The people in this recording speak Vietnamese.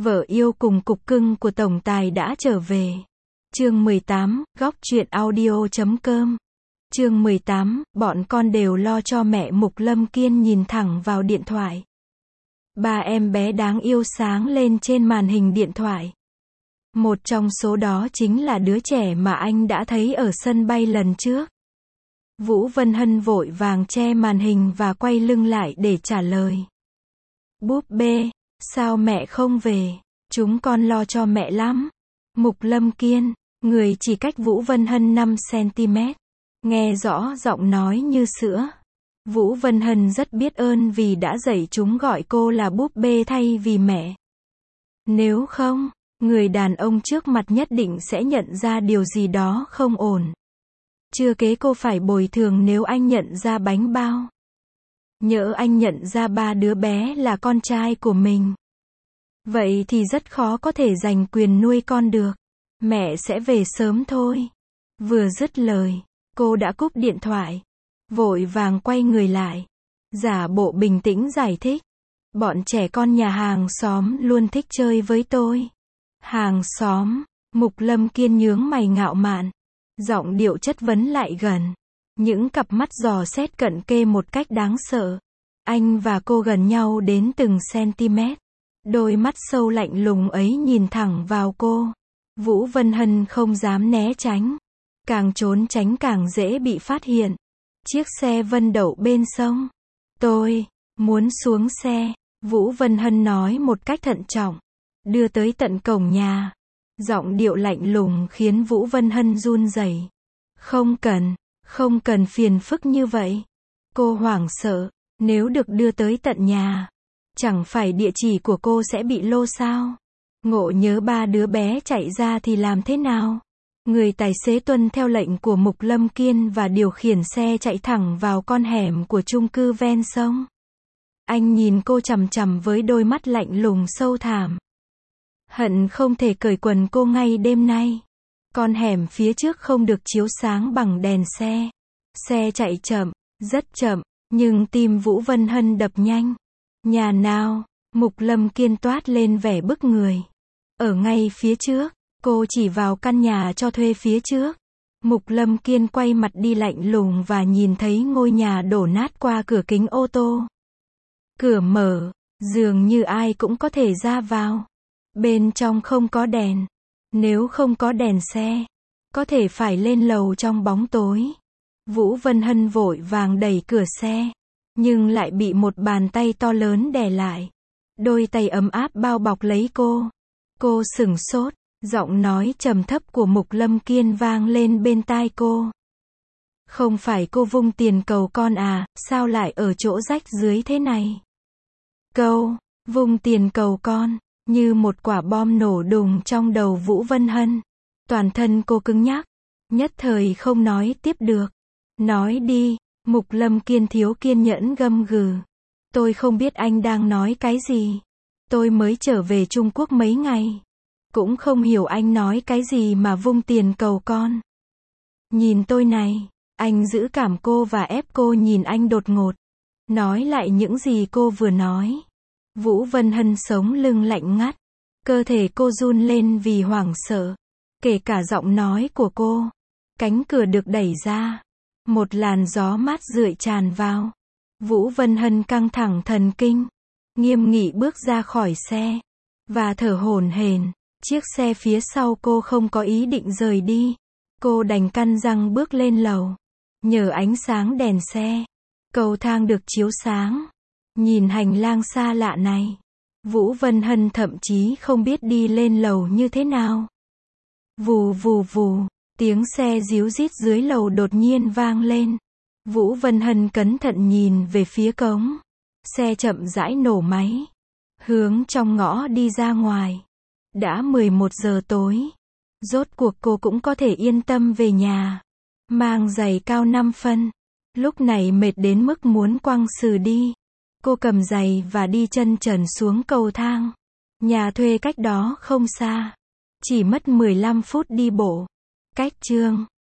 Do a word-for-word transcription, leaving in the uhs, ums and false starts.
Vợ yêu cùng cục cưng của tổng tài đã trở về. Chương mười tám, góc truyện audio chấm com. Chương mười tám, bọn con đều lo cho mẹ. Mục Lâm Kiên nhìn thẳng vào điện thoại. Ba em bé đáng yêu sáng lên trên màn hình điện thoại. Một trong số đó chính là đứa trẻ mà anh đã thấy ở sân bay lần trước. Vũ Vân Hân vội vàng che màn hình và quay lưng lại để trả lời. Búp bê, sao mẹ không về? Chúng con lo cho mẹ lắm. Mục Lâm Kiên, người chỉ cách Vũ Vân Hân năm xăng-ti-mét, nghe rõ giọng nói như sữa. Vũ Vân Hân rất biết ơn vì đã dạy chúng gọi cô là búp bê thay vì mẹ. Nếu không, người đàn ông trước mặt nhất định sẽ nhận ra điều gì đó không ổn. Chưa kể cô phải bồi thường nếu anh nhận ra bánh bao. Nhỡ anh nhận ra ba đứa bé là con trai của mình. Vậy thì rất khó có thể giành quyền nuôi con được. Mẹ sẽ về sớm thôi. Vừa dứt lời, cô đã cúp điện thoại. Vội vàng quay người lại. Giả bộ bình tĩnh giải thích. Bọn trẻ con nhà hàng xóm luôn thích chơi với tôi. Hàng xóm, Mục Lâm Kiên nhướng mày ngạo mạn. Giọng điệu chất vấn lại gần. Những cặp mắt dò xét cận kề một cách đáng sợ. Anh và cô gần nhau đến từng centimet. Đôi mắt sâu lạnh lùng ấy nhìn thẳng vào cô. Vũ Vân Hân không dám né tránh. Càng trốn tránh càng dễ bị phát hiện. Chiếc xe Vân đậu bên sông. Tôi muốn xuống xe, Vũ Vân Hân nói một cách thận trọng. Đưa tới tận cổng nhà. Giọng điệu lạnh lùng khiến Vũ Vân Hân run rẩy. Không cần, không cần phiền phức như vậy. Cô hoảng sợ, nếu được đưa tới tận nhà, chẳng phải địa chỉ của cô sẽ bị lô sao? Ngộ nhớ ba đứa bé chạy ra thì làm thế nào? Người tài xế tuân theo lệnh của Mục Lâm Kiên và điều khiển xe chạy thẳng vào con hẻm của chung cư ven sông. Anh nhìn cô chằm chằm với đôi mắt lạnh lùng sâu thẳm. Hận không thể cởi quần cô ngay đêm nay. Con hẻm phía trước không được chiếu sáng bằng đèn xe. Xe chạy chậm, rất chậm, nhưng tim Vũ Vân Hân đập nhanh. Nhà nào? Mục Lâm Kiên toát lên vẻ bức người. Ở ngay phía trước. Cô chỉ vào căn nhà cho thuê phía trước. Mục Lâm Kiên quay mặt đi lạnh lùng và nhìn thấy ngôi nhà đổ nát qua cửa kính ô tô. Cửa mở, dường như ai cũng có thể ra vào. Bên trong không có đèn. Nếu không có đèn xe, có thể phải lên lầu trong bóng tối. Vũ Vân Hân vội vàng đẩy cửa xe, nhưng lại bị một bàn tay to lớn đè lại. Đôi tay ấm áp bao bọc lấy cô. Cô sửng sốt. Giọng nói trầm thấp của Mục Lâm Kiên vang lên bên tai cô. Không phải cô vung tiền cầu con à, sao lại ở chỗ rách dưới thế này? Câu, vung tiền cầu con, như một quả bom nổ đùng trong đầu Vũ Vân Hân. Toàn thân cô cứng nhắc, nhất thời không nói tiếp được. Nói đi, Mục Lâm Kiên thiếu kiên nhẫn gầm gừ. Tôi không biết anh đang nói cái gì. Tôi mới trở về Trung Quốc mấy ngày. Cũng không hiểu anh nói cái gì mà vung tiền cầu con. Nhìn tôi này, anh giữ cảm cô và ép cô nhìn anh đột ngột. Nói lại những gì cô vừa nói. Vũ Vân Hân sống lưng lạnh ngắt. Cơ thể cô run lên vì hoảng sợ. Kể cả giọng nói của cô. Cánh cửa được đẩy ra. Một làn gió mát rượi tràn vào. Vũ Vân Hân căng thẳng thần kinh. Nghiêm nghị bước ra khỏi xe. Và thở hổn hển. Chiếc xe phía sau cô không có ý định rời đi. Cô đành căn răng bước lên lầu. Nhờ ánh sáng đèn xe, cầu thang được chiếu sáng. Nhìn hành lang xa lạ này, Vũ Vân Hân thậm chí không biết đi lên lầu như thế nào. Vù vù vù, tiếng xe ríu rít dưới lầu đột nhiên vang lên. Vũ Vân Hân cẩn thận nhìn về phía cống. Xe chậm rãi nổ máy. Hướng trong ngõ đi ra ngoài. Đã mười một giờ tối. Rốt cuộc cô cũng có thể yên tâm về nhà. Mang giày cao năm phân. Lúc này mệt đến mức muốn quăng sừ đi. Cô cầm giày và đi chân trần xuống cầu thang. Nhà thuê cách đó không xa. Chỉ mất mười lăm phút đi bộ. Cách chương